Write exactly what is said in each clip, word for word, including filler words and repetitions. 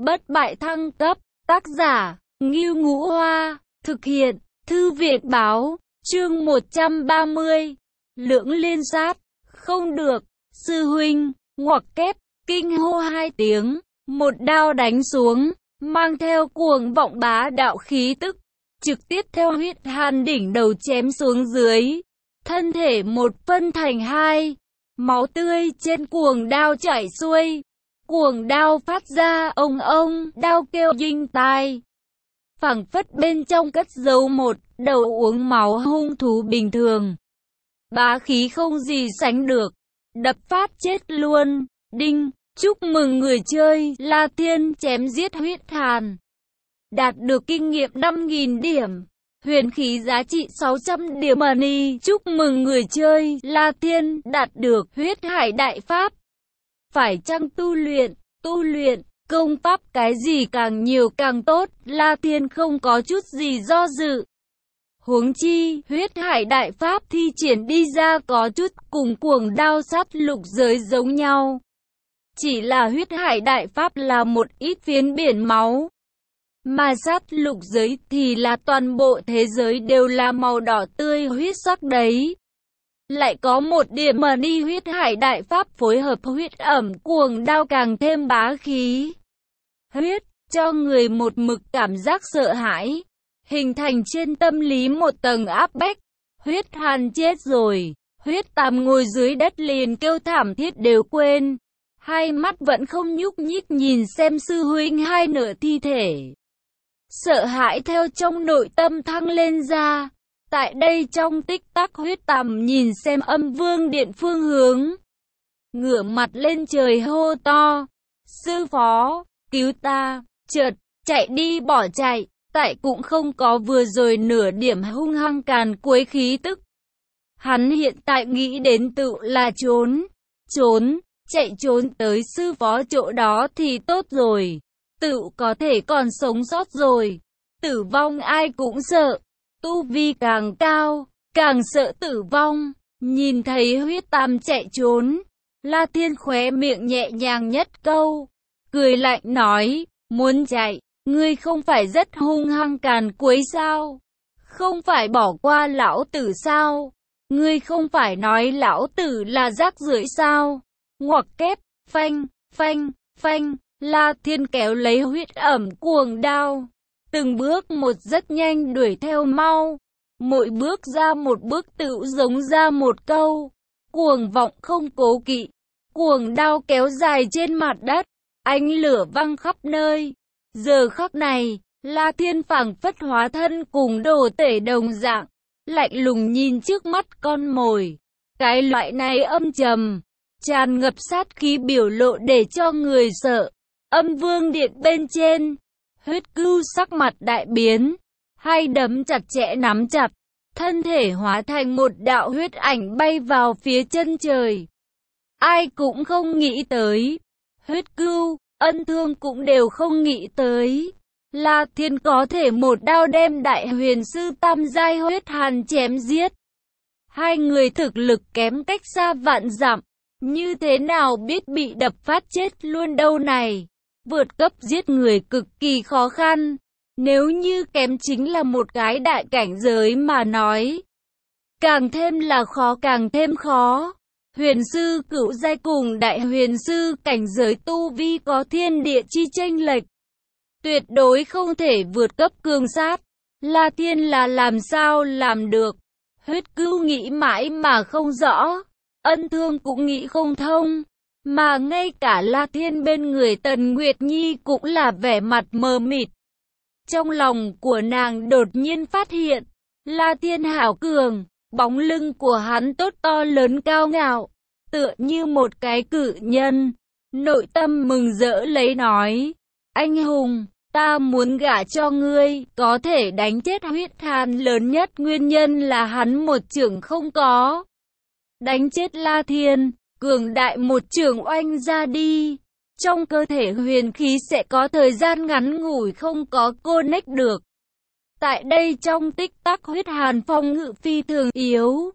bất bại thăng cấp, tác giả, Ngưu Ngũ Hoa, thực hiện, Thư viện Báo, chương một trăm ba mươi, lưỡng liên sát, không được, sư huynh, ngoặc kép, kinh hô hai tiếng, một đao đánh xuống, mang theo cuồng vọng bá đạo khí tức, trực tiếp theo huyết hàn đỉnh đầu chém xuống dưới, thân thể một phân thành hai, máu tươi trên cuồng đao chảy xuôi, cuồng đao phát ra ông ông, đao kêu đinh tai, phảng phất bên trong cất giấu một đầu uống máu hung thú bình thường, bá khí không gì sánh được, đập phát chết luôn. Đinh, chúc mừng người chơi La Thiên chém giết huyết hàn, đạt được kinh nghiệm năm nghìn điểm, huyền khí giá trị sáu trăm điểm money. Chúc mừng người chơi La Thiên đạt được huyết hải đại pháp. Phải chăng tu luyện, tu luyện, công pháp cái gì càng nhiều càng tốt, La Thiên không có chút gì do dự. Huống chi, huyết hải đại pháp thi triển đi ra có chút cùng cuồng đao sát lục giới giống nhau. Chỉ là huyết hải đại pháp là một ít phiến biển máu, mà sát lục giới thì là toàn bộ thế giới đều là màu đỏ tươi huyết sắc đấy. Lại có một điểm mà đi huyết hải đại pháp phối hợp huyết ẩm cuồng đao càng thêm bá khí. Huyết, cho người một mực cảm giác sợ hãi, hình thành trên tâm lý một tầng áp bách. Huyết hàn chết rồi, huyết tàm ngồi dưới đất liền kêu thảm thiết đều quên. Hai mắt vẫn không nhúc nhích nhìn xem sư huynh hai nửa thi thể. Sợ hãi theo trong nội tâm thăng lên ra. Tại đây trong tích tắc huyết tàm nhìn xem âm vương điện phương hướng, ngửa mặt lên trời hô to, sư phó, cứu ta, chợt, chạy đi bỏ chạy, tại cũng không có vừa rồi nửa điểm hung hăng càn quấy khí tức. Hắn hiện tại nghĩ đến tự là trốn, trốn, chạy trốn tới sư phó chỗ đó thì tốt rồi, tự có thể còn sống sót rồi, tử vong ai cũng sợ. Tu vi càng cao, càng sợ tử vong. Nhìn thấy huyết tam chạy trốn, La Thiên khóe miệng nhẹ nhàng nhất câu, cười lạnh nói, muốn chạy, ngươi không phải rất hung hăng càn quấy sao? Không phải bỏ qua lão tử sao? Ngươi không phải nói lão tử là rác rưởi sao? Ngoặc kép, phanh, phanh, phanh, La Thiên kéo lấy huyết ẩm cuồng đao, từng bước một rất nhanh đuổi theo mau, mỗi bước ra một bước tự giống ra một câu, cuồng vọng không cố kỵ, cuồng đao kéo dài trên mặt đất, ánh lửa văng khắp nơi. Giờ khắc này, La Thiên phảng phất hóa thân cùng đồ tể đồng dạng, lạnh lùng nhìn trước mắt con mồi. Cái loại này âm trầm, tràn ngập sát khí biểu lộ để cho người sợ. Âm vương điện bên trên, huyết cưu sắc mặt đại biến, hai đấm chặt chẽ nắm chặt, thân thể hóa thành một đạo huyết ảnh bay vào phía chân trời. Ai cũng không nghĩ tới, huyết cưu, ân thương cũng đều không nghĩ tới, La Thiên có thể một đao đem đại huyền sư tam giai huyết hàn chém giết. Hai người thực lực kém cách xa vạn dặm, như thế nào biết bị đập phát chết luôn đâu này. Vượt cấp giết người cực kỳ khó khăn, nếu như kém chính là một cái đại cảnh giới mà nói. Càng thêm là khó càng thêm khó. Huyền sư cửu giai cùng đại huyền sư cảnh giới tu vi có thiên địa chi chênh lệch, tuyệt đối không thể vượt cấp cường sát. La Thiên là làm sao làm được? Huyết cưu nghĩ mãi mà không rõ, ân thương cũng nghĩ không thông. Mà ngay cả La Thiên bên người Tần Nguyệt Nhi cũng là vẻ mặt mờ mịt. Trong lòng của nàng đột nhiên phát hiện, La Thiên hảo cường, bóng lưng của hắn tốt to lớn cao ngạo, tựa như một cái cự nhân. Nội tâm mừng rỡ lấy nói, anh hùng, ta muốn gả cho ngươi, có thể đánh chết huyết hàn lớn nhất nguyên nhân là hắn một chưởng không có. Đánh chết La Thiên, cường đại một trường oanh ra đi, trong cơ thể huyền khí sẽ có thời gian ngắn ngủi không có connect được. Tại đây trong tích tắc huyết hàn phong ngự phi thường yếu,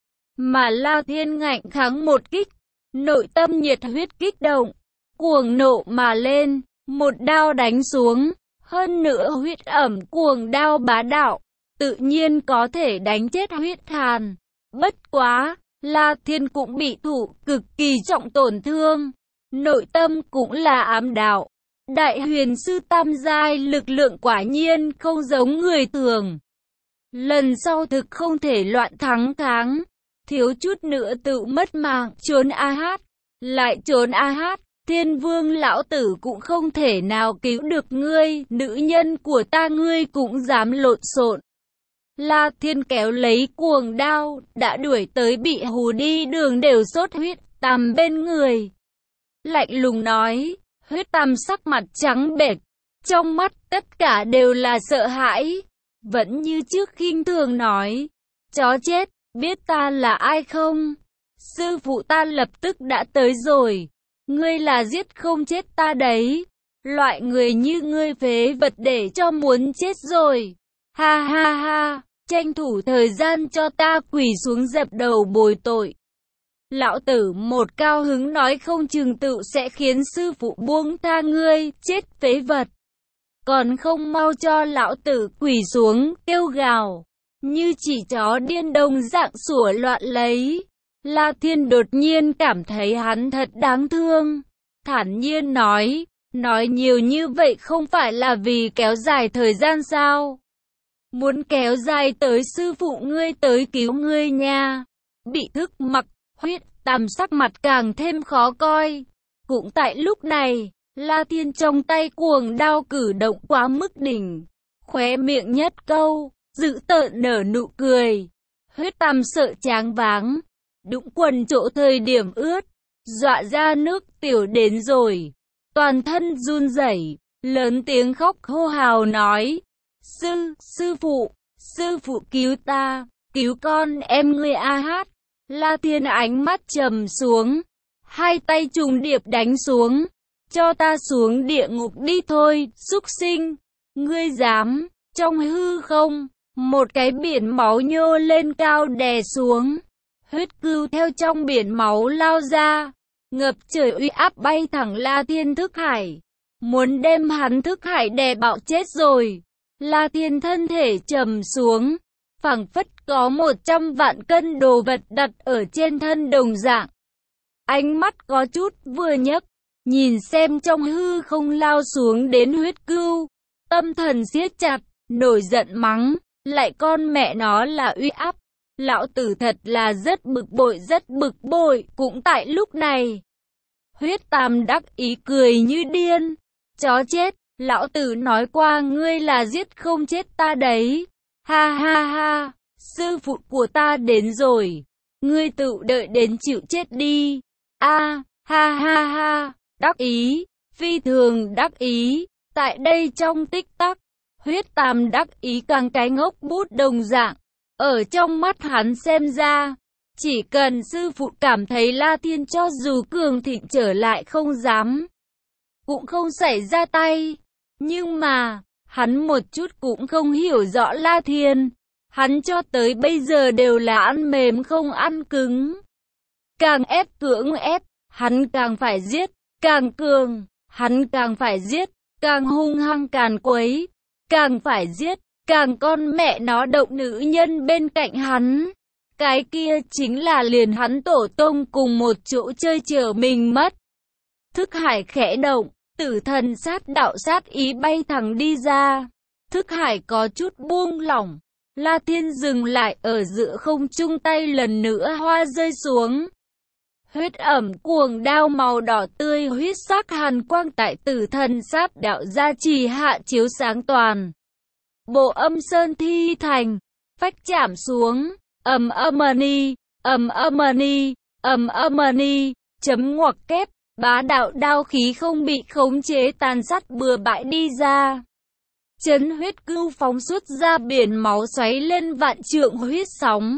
mà La Thiên ngạnh kháng một kích, nội tâm nhiệt huyết kích động, cuồng nộ mà lên, một đao đánh xuống, hơn nữa huyết ẩm cuồng đao bá đạo, tự nhiên có thể đánh chết huyết hàn. Bất quá, La Thiên cũng bị thụ cực kỳ trọng tổn thương, nội tâm cũng là ám đạo. Đại huyền sư tam giai lực lượng quả nhiên không giống người thường. Lần sau thực không thể loạn thắng thắng, thiếu chút nữa tự mất mạng, trốn a hát, lại trốn a hát, Thiên Vương lão tử cũng không thể nào cứu được ngươi, nữ nhân của ta ngươi cũng dám lộn xộn. La Thiên kéo lấy cuồng đao, đã đuổi tới bị hù đi đường đều sốt huyết tằm bên người. Lạnh lùng nói, huyết tằm sắc mặt trắng bệch, trong mắt tất cả đều là sợ hãi. Vẫn như trước khinh thường nói, chó chết, biết ta là ai không? Sư phụ ta lập tức đã tới rồi, ngươi là giết không chết ta đấy. Loại người như ngươi phế vật để cho muốn chết rồi. Ha ha ha, tranh thủ thời gian cho ta quỳ xuống dập đầu bồi tội. Lão tử một cao hứng nói không chừng tự sẽ khiến sư phụ buông tha ngươi, chết phế vật. Còn không mau cho lão tử quỳ xuống, kêu gào, như chỉ chó điên đồng dạng sủa loạn lấy. La Thiên đột nhiên cảm thấy hắn thật đáng thương, thản nhiên nói, nói nhiều như vậy không phải là vì kéo dài thời gian sao? Muốn kéo dài tới sư phụ ngươi tới cứu ngươi nha. Bị thức mặc, huyết tằm sắc mặt càng thêm khó coi. Cũng tại lúc này, La Thiên trong tay cuồng đao cử động quá mức đỉnh, khóe miệng nhất câu, dữ tợn nở nụ cười. Huyết tằm sợ tráng váng, đũng quần chỗ thời điểm ướt, dọa ra nước tiểu đến rồi, toàn thân run rẩy, lớn tiếng khóc hô hào nói, sư, sư phụ, sư phụ cứu ta, cứu con em ngươi a hát. La Thiên ánh mắt trầm xuống, hai tay trùng điệp đánh xuống, cho ta xuống địa ngục đi thôi, súc sinh, ngươi dám, trong hư không, một cái biển máu nhô lên cao đè xuống. Huyết cừu theo trong biển máu lao ra, ngập trời uy áp bay thẳng La Thiên thức hải, muốn đem hắn thức hải đè bạo chết rồi. La Thiên thân thể trầm xuống, phảng phất có một trăm vạn cân đồ vật đặt ở trên thân đồng dạng. Ánh mắt có chút vừa nhấc, nhìn xem trong hư không lao xuống đến huyết cừu, tâm thần siết chặt, nổi giận mắng, lại con mẹ nó là uy áp. Lão tử thật là rất bực bội rất bực bội. Cũng tại lúc này, huyết tam đắc ý cười như điên, chó chết, lão tử nói qua ngươi là giết không chết ta đấy. Ha ha ha, sư phụ của ta đến rồi, ngươi tự đợi đến chịu chết đi. A, ha ha ha, đắc ý, phi thường đắc ý. Tại đây trong tích tắc, huyết tam đắc ý càng cái ngốc bút đồng dạng. Ở trong mắt hắn xem ra, chỉ cần sư phụ cảm thấy La Thiên cho dù cường thịnh trở lại không dám, cũng không xảy ra tay. Nhưng mà, hắn một chút cũng không hiểu rõ La Thiên. Hắn cho tới bây giờ đều là ăn mềm không ăn cứng. Càng ép cưỡng ép, hắn càng phải giết, càng cường, hắn càng phải giết, càng hung hăng càng quấy, càng phải giết. Càng con mẹ nó động nữ nhân bên cạnh hắn, cái kia chính là liền hắn tổ tông cùng một chỗ chơi chở mình mất. Thức hải khẽ động, tử thần sát đạo sát ý bay thẳng đi ra. Thức hải có chút buông lỏng, La Thiên dừng lại ở giữa không trung, tay lần nữa hoa rơi xuống. Huyết ẩm cuồng đao màu đỏ tươi huyết sắc hàn quang tại tử thần sát đạo gia trì hạ chiếu sáng toàn. Bộ âm sơn thi thành, phách chạm xuống, ầm âm-ni, ầm âm-ni, ầm âm-ni, chấm ngoặc kép, bá đạo đao khí không bị khống chế tàn sát bừa bãi đi ra. Chấn huyết cừu phóng xuất ra biển máu xoáy lên vạn trượng huyết sóng.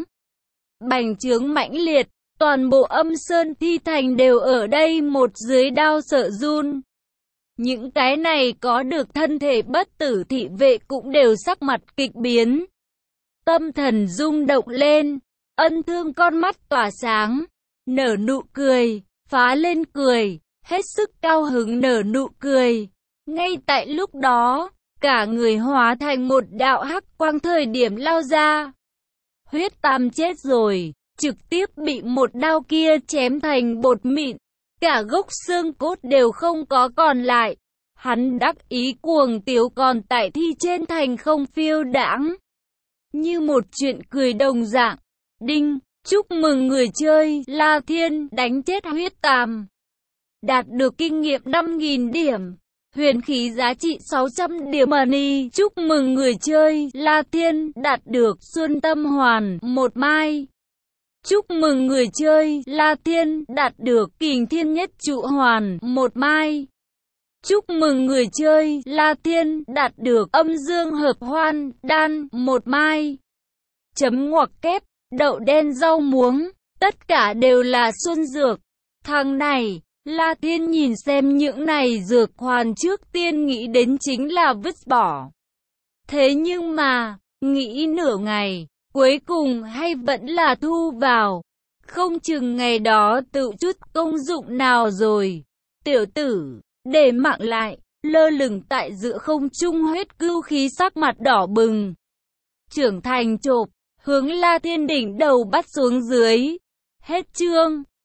Bành trướng mãnh liệt, toàn bộ âm sơn thi thành đều ở đây một dưới đao sợ run. Những cái này có được thân thể bất tử thị vệ cũng đều sắc mặt kịch biến. Tâm thần rung động lên, ân thương con mắt tỏa sáng, nở nụ cười, phá lên cười, hết sức cao hứng nở nụ cười. Ngay tại lúc đó, cả người hóa thành một đạo hắc quang thời điểm lao ra. Huyết Tam chết rồi, trực tiếp bị một đao kia chém thành bột mịn, cả gốc xương cốt đều không có còn lại. Hắn đắc ý cuồng tiếu còn tại thi trên thành không phiêu đãng, như một chuyện cười đồng dạng. Đinh, chúc mừng người chơi La Thiên đánh chết Huyết Tam, đạt được kinh nghiệm năm nghìn điểm, huyền khí giá trị sáu trăm điểm money. Chúc mừng người chơi La Thiên đạt được Xuân Tâm Hoàn một mai. Chúc mừng người chơi La Thiên đạt được Kình Thiên Nhất Trụ Hoàn một mai. Chúc mừng người chơi La Thiên đạt được Âm Dương Hợp Hoan Đan một mai. Chấm ngoặc kép, đậu đen rau muống, tất cả đều là xuân dược. Thằng này, La Thiên nhìn xem những này dược hoàn trước tiên nghĩ đến chính là vứt bỏ. Thế nhưng mà, nghĩ nửa ngày, cuối cùng hay vẫn là thu vào. Không chừng ngày đó tự chút công dụng nào rồi. Tiểu tử, để mạng lại, lơ lửng tại giữa không trung huyết cưu khí sắc mặt đỏ bừng. Trưởng thành chộp, hướng La Thiên đỉnh đầu bắt xuống dưới. Hết chương.